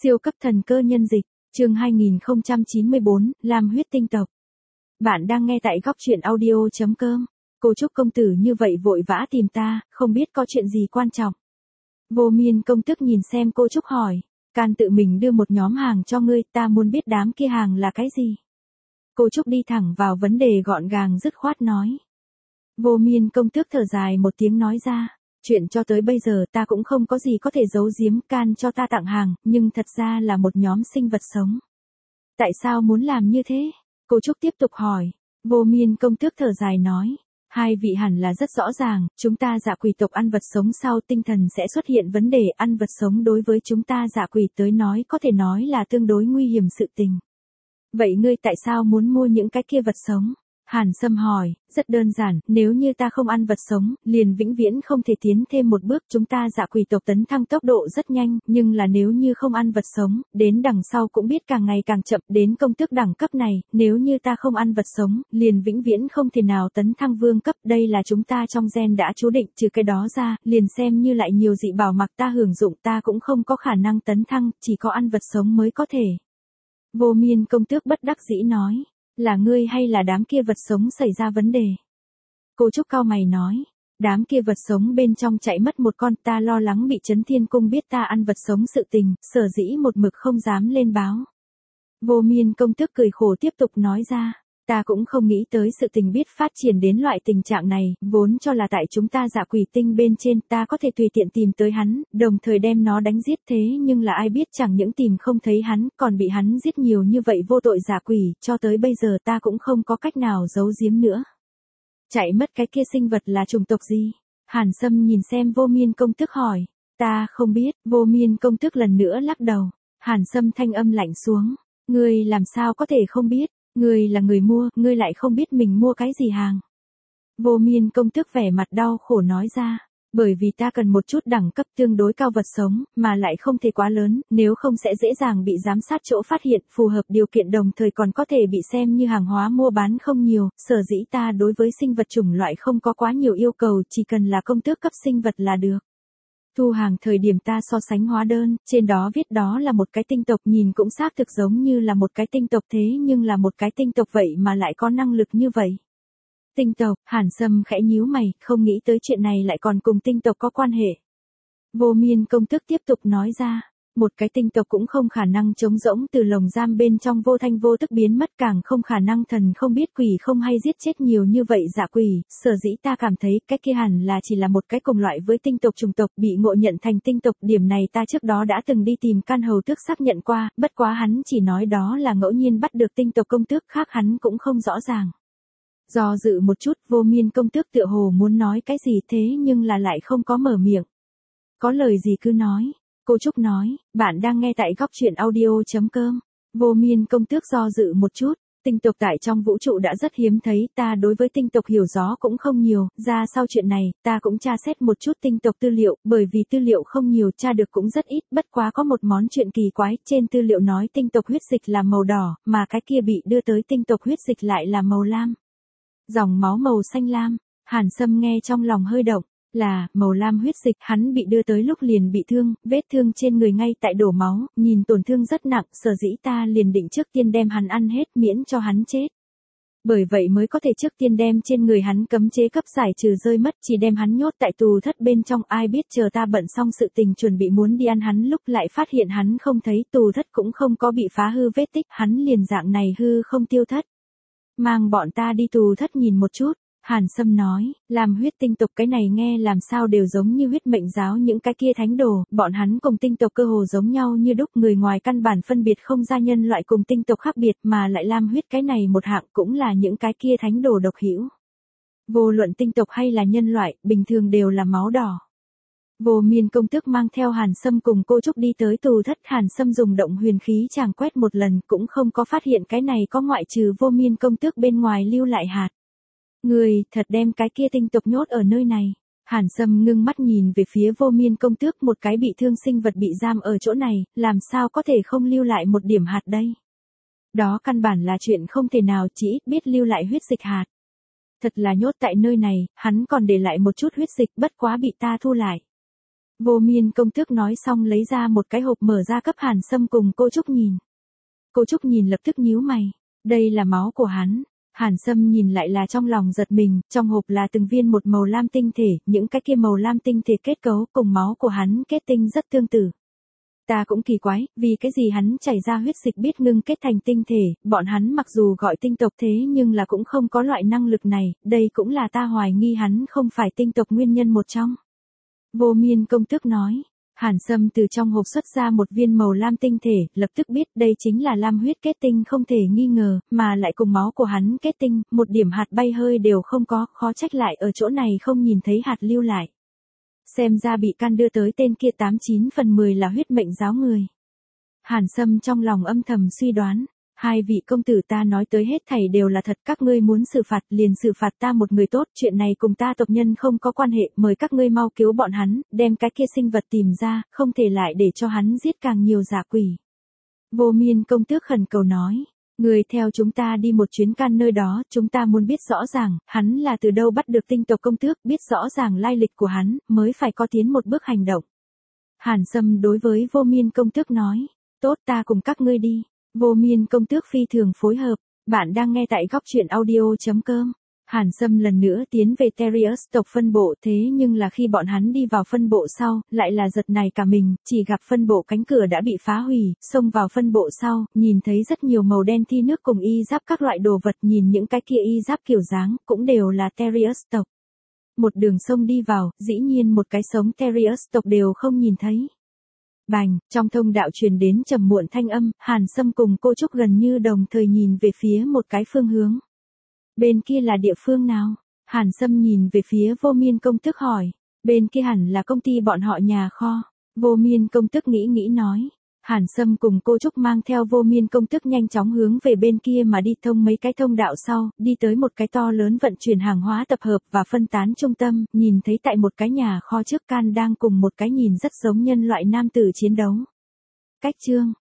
Siêu cấp thần cơ nhân dịch, chương 2094, Lam huyết tinh tộc. Bạn đang nghe tại góc truyện audio.com. Cô Trúc công tử như vậy vội vã tìm ta, không biết có chuyện gì quan trọng. Vô Miên công tức nhìn xem cô Trúc hỏi, can tự mình đưa một nhóm hàng cho ngươi, ta muốn biết đám kia hàng là cái gì. Cô Trúc đi thẳng vào vấn đề gọn gàng dứt khoát nói. Vô Miên công tước thở dài một tiếng nói ra, chuyện cho tới bây giờ ta cũng không có gì có thể giấu giếm, can cho ta tặng hàng, nhưng thật ra là một nhóm sinh vật sống. Tại sao muốn làm như thế? Cô Trúc tiếp tục hỏi. Vô Miên công tước thở dài nói, hai vị hẳn là rất rõ ràng, chúng ta dạ quỷ tộc ăn vật sống sau tinh thần sẽ xuất hiện vấn đề, ăn vật sống đối với chúng ta dạ quỷ tới nói có thể nói là tương đối nguy hiểm sự tình. Vậy ngươi tại sao muốn mua những cái kia vật sống? Hàn Sâm hỏi, rất đơn giản, nếu như ta không ăn vật sống, liền vĩnh viễn không thể tiến thêm một bước, chúng ta dạ quỷ tộc tấn thăng tốc độ rất nhanh, nhưng là nếu như không ăn vật sống, đến đằng sau cũng biết càng ngày càng chậm, đến công tước đẳng cấp này, nếu như ta không ăn vật sống, liền vĩnh viễn không thể nào tấn thăng vương cấp, đây là chúng ta trong gen đã chú định, trừ cái đó ra, liền xem như lại nhiều dị bảo mặc ta hưởng dụng ta cũng không có khả năng tấn thăng, chỉ có ăn vật sống mới có thể. Vô Miên công tước bất đắc dĩ nói. Là ngươi hay là đám kia vật sống xảy ra vấn đề? Cô Trúc cau mày nói, đám kia vật sống bên trong chạy mất một con, ta lo lắng bị Trấn Thiên Cung biết ta ăn vật sống sự tình, sở dĩ một mực không dám lên báo. Vô Miên công tước cười khổ tiếp tục nói ra, ta cũng không nghĩ tới sự tình biết phát triển đến loại tình trạng này, vốn cho là tại chúng ta dạ quỷ tinh bên trên ta có thể tùy tiện tìm tới hắn, đồng thời đem nó đánh giết, thế nhưng là ai biết chẳng những tìm không thấy hắn, còn bị hắn giết nhiều như vậy vô tội dạ quỷ, cho tới bây giờ ta cũng không có cách nào giấu giếm nữa. Chạy mất cái kia sinh vật là chủng tộc gì? Hàn Sâm nhìn xem Vô Miên công tước hỏi, ta không biết, Vô Miên công tước lần nữa lắc đầu. Hàn Sâm thanh âm lạnh xuống, ngươi làm sao có thể không biết? Ngươi là người mua, ngươi lại không biết mình mua cái gì hàng. Vô Miên công tước vẻ mặt đau khổ nói ra, bởi vì ta cần một chút đẳng cấp tương đối cao vật sống, mà lại không thể quá lớn, nếu không sẽ dễ dàng bị giám sát chỗ phát hiện, phù hợp điều kiện đồng thời còn có thể bị xem như hàng hóa mua bán không nhiều, sở dĩ ta đối với sinh vật chủng loại không có quá nhiều yêu cầu, chỉ cần là công tước cấp sinh vật là được. Thu hàng thời điểm ta so sánh hóa đơn, trên đó viết đó là một cái tinh tộc, nhìn cũng xác thực giống như là một cái tinh tộc, thế nhưng là một cái tinh tộc vậy mà lại có năng lực như vậy. Tinh tộc, Hàn Sâm khẽ nhíu mày, không nghĩ tới chuyện này lại còn cùng tinh tộc có quan hệ. Vô Miên công tước tiếp tục nói ra, một cái tinh tộc cũng không khả năng trống rỗng từ lồng giam bên trong vô thanh vô tức biến mất, càng không khả năng thần không biết quỷ không hay giết chết nhiều như vậy dạ quỷ, sở dĩ ta cảm thấy cái kia hẳn là chỉ là một cái cùng loại với tinh tộc chủng tộc bị ngộ nhận thành tinh tộc, điểm này ta trước đó đã từng đi tìm Can Hầu Tước xác nhận qua, bất quá hắn chỉ nói đó là ngẫu nhiên bắt được tinh tộc công tước, khác hắn cũng không rõ ràng. Do dự một chút, Vô Miên công tước tựa hồ muốn nói cái gì thế nhưng là lại không có mở miệng. Có lời gì cứ nói. Cô Trúc nói, bạn đang nghe tại góc truyện audio.com. Vô Miên công tước do dự một chút, tinh tộc tại trong vũ trụ đã rất hiếm thấy, ta đối với tinh tộc hiểu rõ cũng không nhiều, ra sau chuyện này, ta cũng tra xét một chút tinh tộc tư liệu, bởi vì tư liệu không nhiều, tra được cũng rất ít, bất quá có một món chuyện kỳ quái, trên tư liệu nói tinh tộc huyết dịch là màu đỏ, mà cái kia bị đưa tới tinh tộc huyết dịch lại là màu lam. Dòng máu màu xanh lam, Hàn Sâm nghe trong lòng hơi động. Là, màu lam huyết dịch, hắn bị đưa tới lúc liền bị thương, vết thương trên người ngay tại đổ máu, nhìn tổn thương rất nặng, sở dĩ ta liền định trước tiên đem hắn ăn hết miễn cho hắn chết. Bởi vậy mới có thể trước tiên đem trên người hắn cấm chế cấp giải trừ rơi mất, chỉ đem hắn nhốt tại tù thất bên trong, ai biết chờ ta bận xong sự tình chuẩn bị muốn đi ăn hắn lúc lại phát hiện hắn không thấy, tù thất cũng không có bị phá hư vết tích, hắn liền dạng này hư không tiêu thất. Mang bọn ta đi tù thất nhìn một chút. Hàn Sâm nói, làm huyết tinh tộc cái này nghe làm sao đều giống như huyết mệnh giáo những cái kia thánh đồ, bọn hắn cùng tinh tộc cơ hồ giống nhau như đúc, người ngoài căn bản phân biệt không ra nhân loại cùng tinh tộc khác biệt, mà lại lam huyết cái này một hạng cũng là những cái kia thánh đồ độc hữu. Vô luận tinh tộc hay là nhân loại, bình thường đều là máu đỏ. Vô Miên công tước mang theo Hàn Sâm cùng cô Trúc đi tới tù thất, Hàn Sâm dùng động huyền khí chàng quét một lần cũng không có phát hiện cái này có ngoại trừ Vô Miên công tước bên ngoài lưu lại hạt. Người, thật đem cái kia tinh tộc nhốt ở nơi này. Hàn Sâm ngưng mắt nhìn về phía Vô Miên công tước, một cái bị thương sinh vật bị giam ở chỗ này, làm sao có thể không lưu lại một điểm hạt đây. Đó căn bản là chuyện không thể nào, chỉ ít biết lưu lại huyết dịch hạt. Thật là nhốt tại nơi này, hắn còn để lại một chút huyết dịch, bất quá bị ta thu lại. Vô Miên công tước nói xong lấy ra một cái hộp mở ra cấp Hàn Sâm cùng cô Trúc nhìn. Cô Trúc nhìn lập tức nhíu mày. Đây là máu của hắn. Hàn Sâm nhìn lại là trong lòng giật mình, trong hộp là từng viên một màu lam tinh thể, những cái kia màu lam tinh thể kết cấu cùng máu của hắn kết tinh rất tương tự. Ta cũng kỳ quái, vì cái gì hắn chảy ra huyết dịch biết ngưng kết thành tinh thể, bọn hắn mặc dù gọi tinh tộc thế nhưng là cũng không có loại năng lực này, đây cũng là ta hoài nghi hắn không phải tinh tộc nguyên nhân một trong. Vô Miên công tước nói. Hàn Sâm từ trong hộp xuất ra một viên màu lam tinh thể, lập tức biết đây chính là lam huyết kết tinh không thể nghi ngờ, mà lại cùng máu của hắn kết tinh, một điểm hạt bay hơi đều không có, khó trách lại ở chỗ này không nhìn thấy hạt lưu lại. Xem ra bị can đưa tới tên kia 89/10 là huyết mệnh giáo người. Hàn Sâm trong lòng âm thầm suy đoán, hai vị công tử ta nói tới hết thảy đều là thật, các ngươi muốn xử phạt liền xử phạt ta một người tốt, chuyện này cùng ta tộc nhân không có quan hệ, mời các ngươi mau cứu bọn hắn, đem cái kia sinh vật tìm ra, không thể lại để cho hắn giết càng nhiều dã quỷ. Vô Miên công tước khẩn cầu nói, người theo chúng ta đi một chuyến can nơi đó, chúng ta muốn biết rõ ràng, hắn là từ đâu bắt được tinh tộc công tước, biết rõ ràng lai lịch của hắn, mới phải có tiến một bước hành động. Hàn Sâm đối với Vô Miên công tước nói, tốt ta cùng các ngươi đi. Vô Miên công tước phi thường phối hợp, bạn đang nghe tại góc truyện audio.com. Hàn Sâm lần nữa tiến về Terius tộc phân bộ, thế nhưng là khi bọn hắn đi vào phân bộ sau, lại là giật nảy cả mình, chỉ gặp phân bộ cánh cửa đã bị phá hủy, xông vào phân bộ sau, nhìn thấy rất nhiều màu đen thi nước cùng y giáp các loại đồ vật, nhìn những cái kia y giáp kiểu dáng, cũng đều là Terius tộc. Một đường sông đi vào, dĩ nhiên một cái sống Terius tộc đều không nhìn thấy. Bành, trong thông đạo truyền đến trầm muộn thanh âm, Hàn Sâm cùng cô Trúc gần như đồng thời nhìn về phía một cái phương hướng. Bên kia là địa phương nào? Hàn Sâm nhìn về phía Vô Miên công tước hỏi. Bên kia hẳn là công ty bọn họ nhà kho. Vô Miên công tước nghĩ nói. Hàn Sâm cùng cô Trúc mang theo Vô Miên công tước nhanh chóng hướng về bên kia mà đi thông mấy cái thông đạo sau, đi tới một cái to lớn vận chuyển hàng hóa tập hợp và phân tán trung tâm, nhìn thấy tại một cái nhà kho trước can đang cùng một cái nhìn rất giống nhân loại nam tử chiến đấu. Cách chương